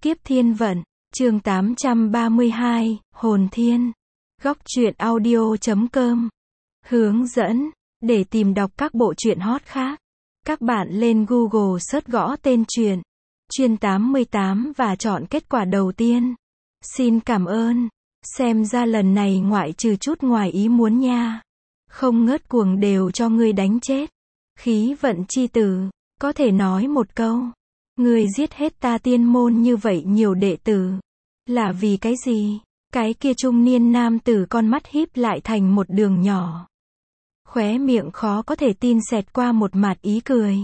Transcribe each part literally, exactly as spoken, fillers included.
Kiếp Thiên Vận, chương tám trăm ba mươi hai, Hồn Thiên. Góc truyện audio chấm com. Hướng dẫn, để tìm đọc các bộ truyện hot khác, các bạn lên Google search gõ tên truyện, Chuyên tám mươi tám và chọn kết quả đầu tiên. Xin cảm ơn. Xem ra lần này ngoại trừ chút ngoài ý muốn nha. Không ngớt cuồng đều cho ngươi đánh chết. Khí vận chi tử, có thể nói một câu. Ngươi giết hết ta tiên môn như vậy nhiều đệ tử. Là vì cái gì? Cái kia trung niên nam tử con mắt híp lại thành một đường nhỏ. Khóe miệng khó có thể tin xẹt qua một mạt ý cười.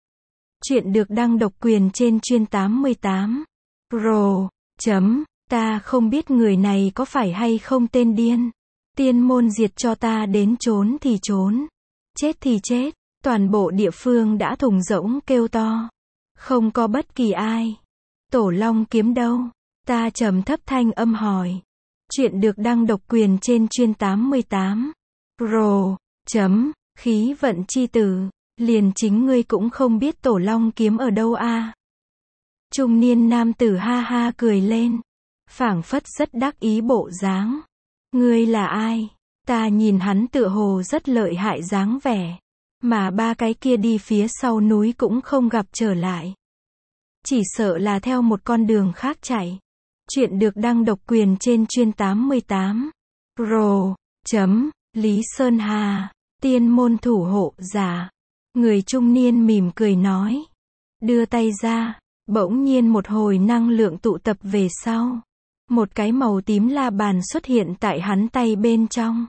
Chuyện được đăng độc quyền trên Chuyên tám mươi tám. Pro. Chấm. Ta không biết người này có phải hay không tên điên. Tiên môn diệt cho ta đến trốn thì trốn. Chết thì chết. Toàn bộ địa phương đã thùng rỗng kêu to. Không có bất kỳ ai. Tổ Long kiếm đâu? Ta trầm thấp thanh âm hỏi. Chuyện được đăng độc quyền trên Chuyên tám mươi tám. Pro. Chấm. Khí vận chi tử. Liền chính ngươi cũng không biết Tổ Long kiếm ở đâu a? Trung niên nam tử ha ha cười lên. Phảng phất rất đắc ý bộ dáng. Ngươi là ai? Ta nhìn hắn tựa hồ rất lợi hại dáng vẻ. Mà ba cái kia đi phía sau núi cũng không gặp trở lại. Chỉ sợ là theo một con đường khác chạy. Chuyện được đăng độc quyền trên Chuyên tám mươi tám. Pro. Chấm. Lý Sơn Hà. Tiên môn thủ hộ giả. Người trung niên mỉm cười nói. Đưa tay ra. Bỗng nhiên một hồi năng lượng tụ tập về sau. Một cái màu tím la bàn xuất hiện tại hắn tay bên trong.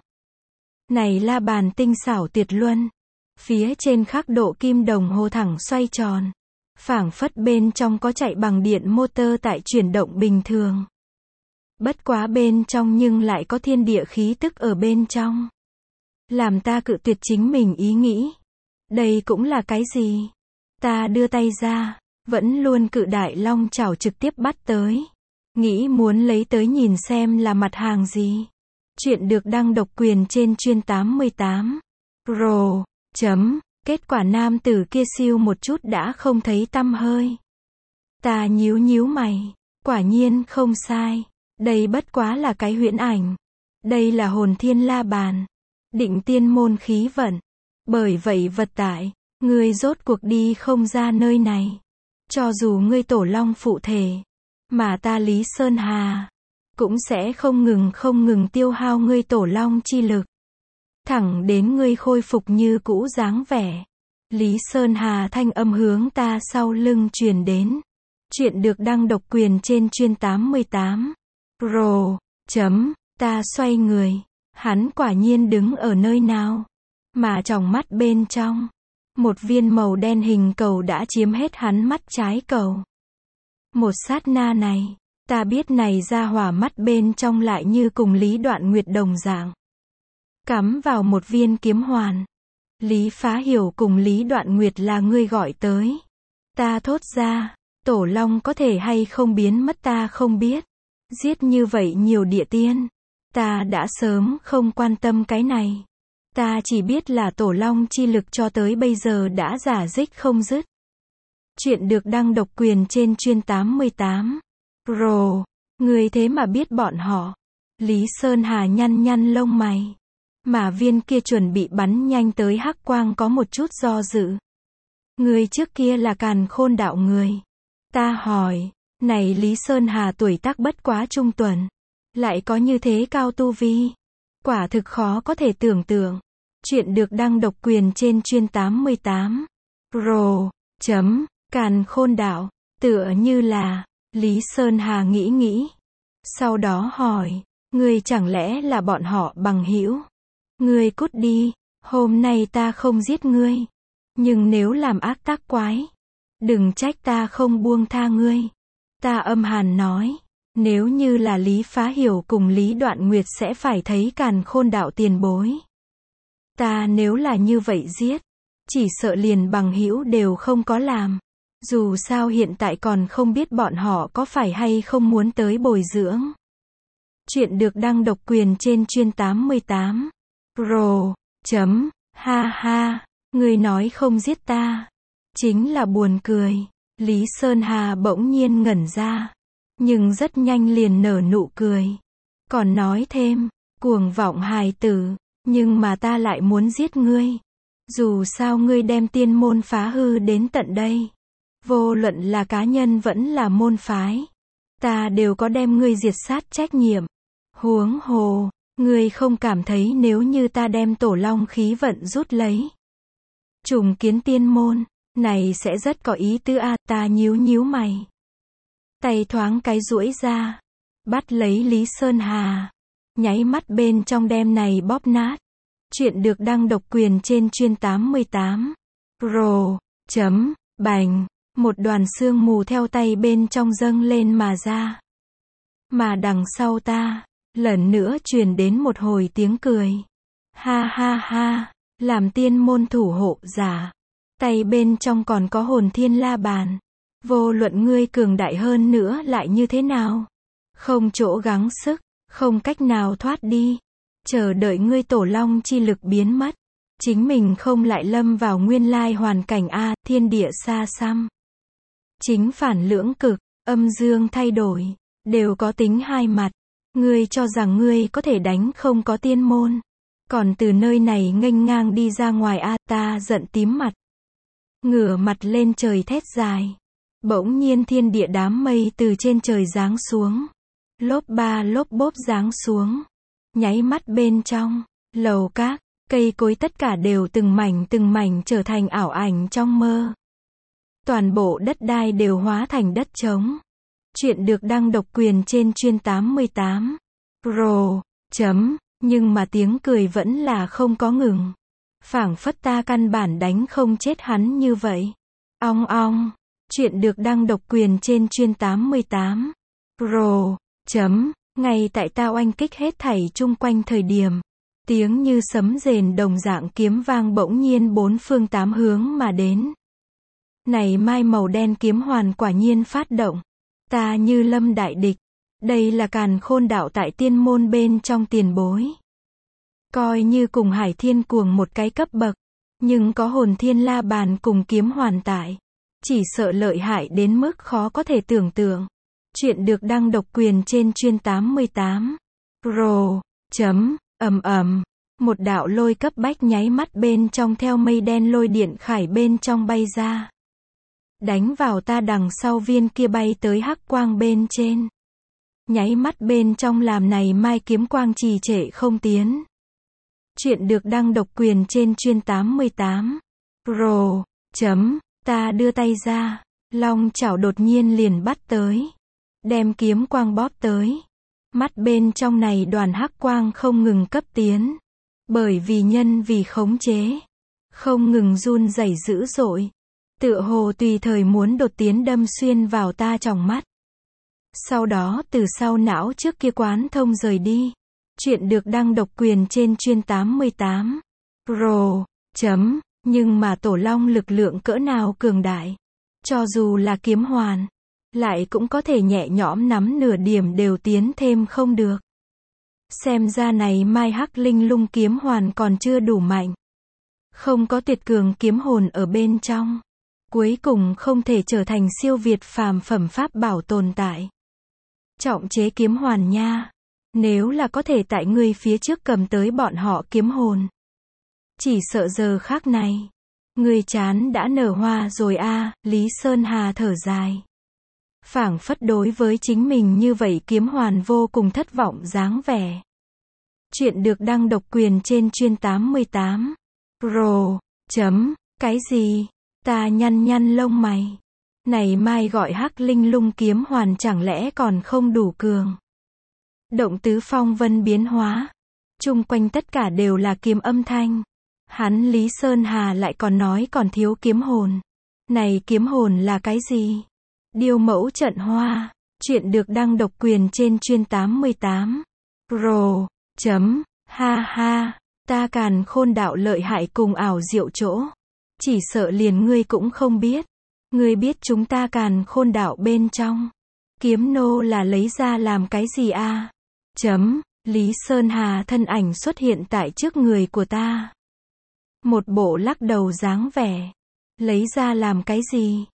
Này la bàn tinh xảo tuyệt luân. Phía trên khắc độ kim đồng hồ thẳng xoay tròn. Phảng phất bên trong có chạy bằng điện motor tại chuyển động bình thường. Bất quá bên trong nhưng lại có thiên địa khí tức ở bên trong. Làm ta cự tuyệt chính mình ý nghĩ. Đây cũng là cái gì? Ta đưa tay ra. Vẫn luôn cự đại long chảo trực tiếp bắt tới. Nghĩ muốn lấy tới nhìn xem là mặt hàng gì. Chuyện được đăng độc quyền trên Chuyên tám mươi tám. Pro. Chấm. Kết quả nam tử kia siêu một chút đã không thấy tăm hơi. Ta nhíu nhíu mày. Quả nhiên không sai. Đây bất quá là cái huyễn ảnh. Đây là hồn thiên la bàn. Định tiên môn khí vận. Bởi vậy vật tại, ngươi rốt cuộc đi không ra nơi này. Cho dù ngươi Tổ Long phụ thể. Mà ta Lý Sơn Hà. Cũng sẽ không ngừng không ngừng tiêu hao ngươi Tổ Long chi lực. Thẳng đến ngươi khôi phục như cũ dáng vẻ. Lý Sơn Hà thanh âm hướng ta sau lưng truyền đến. Chuyện được đăng độc quyền trên Chuyên tám mươi tám. Pro. Chấm. Ta xoay người. Hắn quả nhiên đứng ở nơi nào. Mà trong mắt bên trong. Một viên màu đen hình cầu đã chiếm hết hắn mắt trái cầu. Một sát na này. Ta biết này ra hỏa mắt bên trong lại như cùng Lý Đoạn Nguyệt đồng dạng. Cắm vào một viên kiếm hoàn. Lý Phá Hiểu cùng Lý Đoạn Nguyệt là ngươi gọi tới. Ta thốt ra. Tổ Long có thể hay không biến mất ta không biết. Giết như vậy nhiều địa tiên. Ta đã sớm không quan tâm cái này. Ta chỉ biết là Tổ Long chi lực cho tới bây giờ đã giả dích không dứt. Chuyện được đăng độc quyền trên Chuyên tám mươi tám. Pro. Người thế mà biết bọn họ. Lý Sơn Hà nhăn nhăn lông mày. Mà viên kia chuẩn bị bắn nhanh tới hắc quang có một chút do dự. Người trước kia là Càn Khôn đạo người. Ta hỏi. Này Lý Sơn Hà tuổi tác bất quá trung tuần. Lại có như thế cao tu vi. Quả thực khó có thể tưởng tượng. Chuyện được đăng độc quyền trên Chuyên tám mươi tám. Pro. Chấm. Càn Khôn đạo. Tựa như là. Lý Sơn Hà nghĩ nghĩ. Sau đó hỏi. Ngươi chẳng lẽ là bọn họ bằng hữu? Ngươi cút đi. Hôm nay ta không giết ngươi. Nhưng nếu làm ác tác quái. Đừng trách ta không buông tha ngươi. Ta âm hàn nói. Nếu như là Lý Phá Hiểu cùng Lý Đoạn Nguyệt sẽ phải thấy Càn Khôn đạo tiền bối. Ta nếu là như vậy giết. Chỉ sợ liền bằng hữu đều không có làm. Dù sao hiện tại còn không biết bọn họ có phải hay không muốn tới bồi dưỡng. Chuyện được đăng độc quyền trên Chuyên tám mươi tám. Pro. Chấm. Ha ha. Ngươi nói không giết ta. Chính là buồn cười. Lý Sơn Hà bỗng nhiên ngẩn ra. nhưng rất nhanh liền nở nụ cười. Còn nói thêm, cuồng vọng hài tử, nhưng mà ta lại muốn giết ngươi. Dù sao ngươi đem tiên môn phá hư đến tận đây. Vô luận là cá nhân vẫn là môn phái. Ta đều có đem ngươi diệt sát trách nhiệm. Huống hồ, ngươi không cảm thấy nếu như ta đem tổ long khí vận rút lấy. Trùng kiến tiên môn, này sẽ rất có ý tứ a. Ta nhíu nhíu mày. Tay thoáng cái duỗi ra. Bắt lấy Lý Sơn Hà. Nháy mắt bên trong đem này bóp nát. Chuyện được đăng độc quyền trên chuyên tám mươi tám. Rồ, chấm, bành. Một đoàn sương mù theo tay bên trong dâng lên mà ra. Mà đằng sau ta, lần nữa truyền đến một hồi tiếng cười. Ha ha ha, làm tiên môn thủ hộ giả. Tay bên trong còn có hồn thiên la bàn. Vô luận ngươi cường đại hơn nữa lại như thế nào? Không chỗ gắng sức, không cách nào thoát đi. Chờ đợi ngươi tổ long chi lực biến mất. Chính mình không lại lâm vào nguyên lai hoàn cảnh a, thiên địa xa xăm. Chính phản lưỡng cực, âm dương thay đổi, đều có tính hai mặt. Ngươi cho rằng ngươi có thể đánh không có tiên môn. Còn từ nơi này nghênh ngang đi ra ngoài a, ta giận tím mặt. Ngửa mặt lên trời thét dài. Bỗng nhiên thiên địa đám mây từ trên trời giáng xuống. Lốp ba lốp bốp giáng xuống. Nháy mắt bên trong, lầu các, cây cối tất cả đều từng mảnh từng mảnh trở thành ảo ảnh trong mơ. Toàn bộ đất đai đều hóa thành đất trống. Chuyện được đăng độc quyền trên chuyên tám mươi tám. Rồ, chấm, nhưng mà tiếng cười vẫn là không có ngừng. Phảng phất ta căn bản đánh không chết hắn như vậy. Ong ong, chuyện được đăng độc quyền trên chuyên tám mươi tám. Rồ, chấm, ngay tại ta oanh kích hết thảy chung quanh thời điểm. Tiếng như sấm rền đồng dạng kiếm vang bỗng nhiên bốn phương tám hướng mà đến. Này mai màu đen kiếm hoàn quả nhiên phát động. Ta như lâm đại địch. Đây là càn khôn đạo tại tiên môn bên trong tiền bối. Coi như cùng Hải Thiên Cuồng một cái cấp bậc. Nhưng có hồn thiên la bàn cùng kiếm hoàn tại. Chỉ sợ lợi hại đến mức khó có thể tưởng tượng. Chuyện được đăng độc quyền trên chuyên tám mươi tám. Rồ, chấm, ầm ầm. Một đạo lôi cấp bách nháy mắt bên trong theo mây đen lôi điện khải bên trong bay ra. Đánh vào ta đằng sau viên kia bay tới hắc quang bên trên. Nháy mắt bên trong làm này mai kiếm quang trì trệ không tiến. Chuyện được đăng độc quyền trên chuyên tám mươi tám. Rồ, chấm, ta đưa tay ra. Long chảo đột nhiên liền bắt tới. Đem kiếm quang bóp tới. Mắt bên trong này đoàn hắc quang không ngừng cấp tiến. Bởi vì nhân vì khống chế. Không ngừng run rẩy dữ dội. Tựa hồ tùy thời muốn đột tiến đâm xuyên vào ta trong mắt. Sau đó từ sau não trước kia quán thông rời đi. Chuyện được đăng độc quyền trên chuyên tám mươi tám. Rồ, chấm, nhưng mà tổ long lực lượng cỡ nào cường đại. Cho dù là kiếm hoàn, lại cũng có thể nhẹ nhõm nắm nửa điểm đều tiến thêm không được. Xem ra này mai hắc linh lung kiếm hoàn còn chưa đủ mạnh. Không có tuyệt cường kiếm hồn ở bên trong. Cuối cùng không thể trở thành siêu việt phàm phẩm pháp bảo tồn tại. Trọng chế kiếm hoàn nha. Nếu là có thể tại ngươi phía trước cầm tới bọn họ kiếm hồn. Chỉ sợ giờ khác này. Ngươi chán đã nở hoa rồi a. À, Lý Sơn Hà thở dài. Phảng phất đối với chính mình như vậy kiếm hoàn vô cùng thất vọng dáng vẻ. Chuyện được đăng độc quyền trên chuyên tám mươi tám. Rồ, chấm, cái gì? Ta nhăn nhăn lông mày. Này mai gọi hắc linh lung kiếm hoàn chẳng lẽ còn không đủ cường. Động tứ phong vân biến hóa. Chung quanh tất cả đều là kiếm âm thanh. Hắn Lý Sơn Hà lại còn nói còn thiếu kiếm hồn. Này kiếm hồn là cái gì? Điêu mẫu trận hoa. Chuyện được đăng độc quyền trên chuyên tám mươi tám. Rồ, chấm, ha ha. Ta càn khôn đạo lợi hại cùng ảo diệu chỗ. Chỉ sợ liền ngươi cũng không biết. Ngươi biết chúng ta càn khôn đạo bên trong. Kiếm nô là lấy ra làm cái gì a? À? Chấm, Lý Sơn Hà thân ảnh xuất hiện tại trước người của ta. Một bộ lắc đầu dáng vẻ. Lấy ra làm cái gì?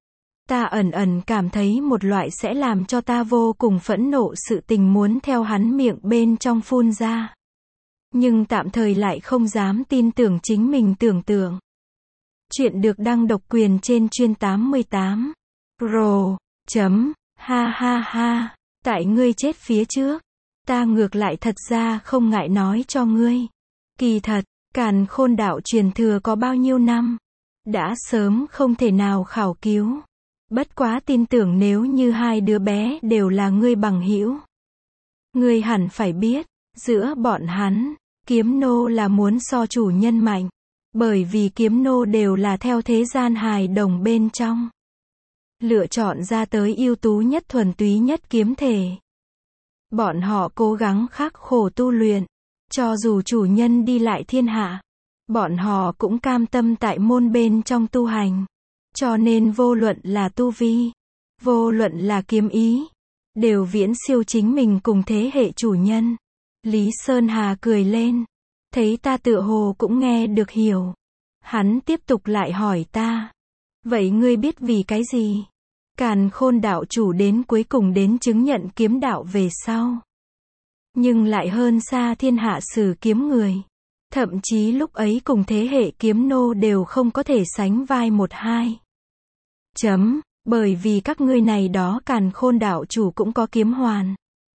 Ta ẩn ẩn cảm thấy một loại sẽ làm cho ta vô cùng phẫn nộ sự tình muốn theo hắn miệng bên trong phun ra. Nhưng tạm thời lại không dám tin tưởng chính mình tưởng tượng. Chuyện được đăng độc quyền trên chuyên tám mươi tám. Pro. Chấm. Ha ha ha. Tại ngươi chết phía trước. Ta ngược lại thật ra không ngại nói cho ngươi. Kỳ thật, Càn Khôn đạo truyền thừa có bao nhiêu năm. Đã sớm không thể nào khảo cứu. Bất quá tin tưởng nếu như hai đứa bé đều là ngươi bằng hữu. Ngươi hẳn phải biết, giữa bọn hắn, kiếm nô là muốn so chủ nhân mạnh. Bởi vì kiếm nô đều là theo thế gian hài đồng bên trong. Lựa chọn ra tới ưu tú nhất thuần túy nhất kiếm thể. Bọn họ cố gắng khắc khổ tu luyện. Cho dù chủ nhân đi lại thiên hạ. Bọn họ cũng cam tâm tại môn bên trong tu hành. Cho nên vô luận là tu vi, vô luận là kiếm ý, đều viễn siêu chính mình cùng thế hệ chủ nhân. Lý Sơn Hà cười lên. Thấy ta tựa hồ cũng nghe được hiểu. Hắn tiếp tục lại hỏi ta. Vậy ngươi biết vì cái gì? Càn Khôn đạo chủ đến cuối cùng đến chứng nhận kiếm đạo về sau. Nhưng lại hơn xa thiên hạ sử kiếm người. Thậm chí lúc ấy cùng thế hệ kiếm nô đều không có thể sánh vai một hai. Chấm, bởi vì các ngươi này đó Càn Khôn đạo chủ cũng có kiếm hoàn.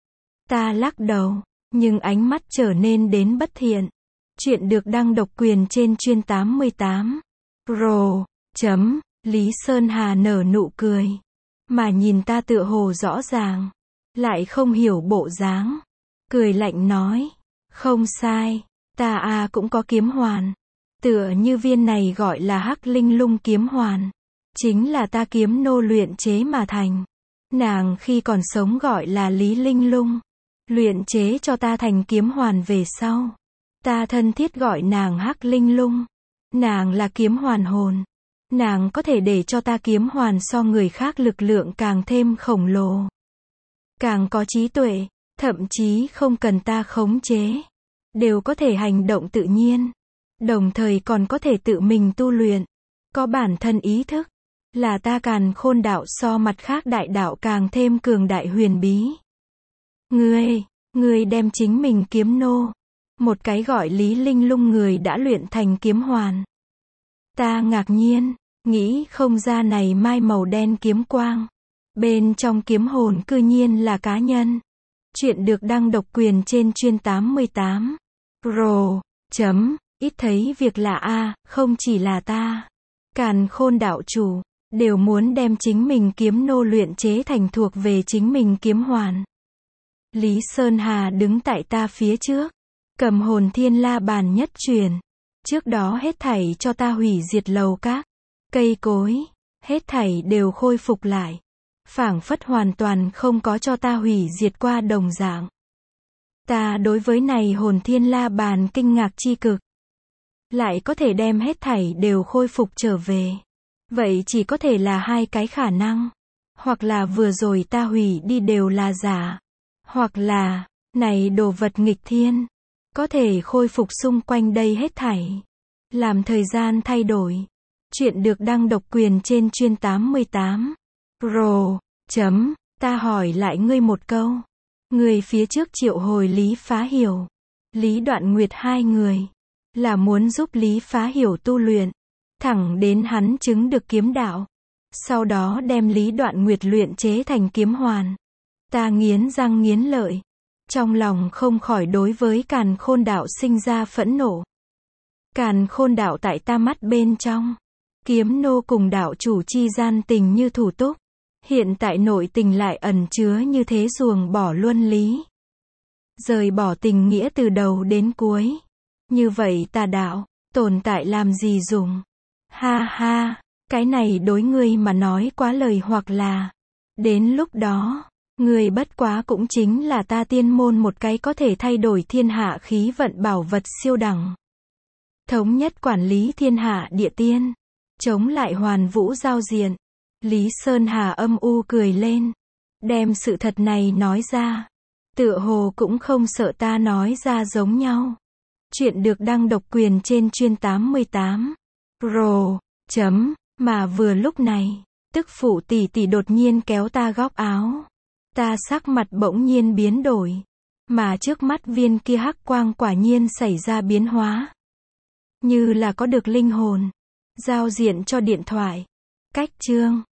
Ta lắc đầu, nhưng ánh mắt trở nên đến bất thiện. Chuyện được đăng độc quyền trên chuyên tám mươi tám. Pro. Chấm. Lý Sơn Hà nở nụ cười. Mà nhìn ta tựa hồ rõ ràng. Lại không hiểu bộ dáng. Cười lạnh nói. Không sai. Ta à cũng có kiếm hoàn. Tựa như viên này gọi là Hắc Linh Lung kiếm hoàn. Chính là ta kiếm nô luyện chế mà thành. Nàng khi còn sống gọi là Lý Linh Lung. Luyện chế cho ta thành kiếm hoàn về sau. Ta thân thiết gọi nàng Hắc Linh Lung. Nàng là kiếm hoàn hồn. Nàng có thể để cho ta kiếm hoàn so người khác lực lượng càng thêm khổng lồ. Càng có trí tuệ, thậm chí không cần ta khống chế. Đều có thể hành động tự nhiên. Đồng thời còn có thể tự mình tu luyện. Có bản thân ý thức. Là ta Càn Khôn đạo so mặt khác đại đạo càng thêm cường đại huyền bí. Ngươi, ngươi đem chính mình kiếm nô. Một cái gọi Lý Linh Lung người đã luyện thành kiếm hoàn. Ta ngạc nhiên, nghĩ không ra này mai màu đen kiếm quang. Bên trong kiếm hồn cư nhiên là cá nhân. Chuyện được đăng độc quyền trên chuyên tám mươi tám. Pro. Chấm. Ít thấy việc lạ a, không chỉ là ta. Càn Khôn đạo chủ, đều muốn đem chính mình kiếm nô luyện chế thành thuộc về chính mình kiếm hoàn. Lý Sơn Hà đứng tại ta phía trước. Cầm hồn thiên la bàn nhất truyền. Trước đó hết thảy cho ta hủy diệt lầu các. Cây cối. Hết thảy đều khôi phục lại. Phảng phất hoàn toàn không có cho ta hủy diệt qua đồng dạng. Ta đối với này hồn thiên la bàn kinh ngạc chi cực. Lại có thể đem hết thảy đều khôi phục trở về. Vậy chỉ có thể là hai cái khả năng. Hoặc là vừa rồi ta hủy đi đều là giả. Hoặc là, này đồ vật nghịch thiên. Có thể khôi phục xung quanh đây hết thảy. Làm thời gian thay đổi. Chuyện được đăng độc quyền trên chuyên tám mươi tám. Pro. Chấm. Ta hỏi lại ngươi một câu. Người phía trước triệu hồi Lý Phá Hiểu. Lý Đoạn Nguyệt hai người. Là muốn giúp Lý Phá Hiểu tu luyện. Thẳng đến hắn chứng được kiếm đạo. Sau đó đem Lý Đoạn Nguyệt luyện chế thành kiếm hoàn. Ta nghiến răng nghiến lợi. Trong lòng không khỏi đối với Càn Khôn đạo sinh ra phẫn nộ. Càn Khôn đạo tại ta mắt bên trong. Kiếm nô cùng đạo chủ chi gian tình như thủ túc. Hiện tại nội tình lại ẩn chứa như thế ruồng bỏ luân lý. Rời bỏ tình nghĩa từ đầu đến cuối. Như vậy tà đạo, tồn tại làm gì dùng. Ha ha, cái này đối ngươi mà nói quá lời hoặc là. Đến lúc đó, ngươi bất quá cũng chính là ta tiên môn một cái có thể thay đổi thiên hạ khí vận bảo vật siêu đẳng. Thống nhất quản lý thiên hạ địa tiên. Chống lại hoàn vũ giao diện. Lý Sơn Hà âm u cười lên. Đem sự thật này nói ra. Tựa hồ cũng không sợ ta nói ra giống nhau. Chuyện được đăng độc quyền trên chuyên tám mươi tám. Pro. Chấm. Mà vừa lúc này, Tức phụ tỷ tỷ đột nhiên kéo ta góc áo. Ta sắc mặt bỗng nhiên biến đổi. Mà trước mắt viên kia hắc quang quả nhiên xảy ra biến hóa. Như là có được linh hồn. Giao diện cho điện thoại. Cách chương.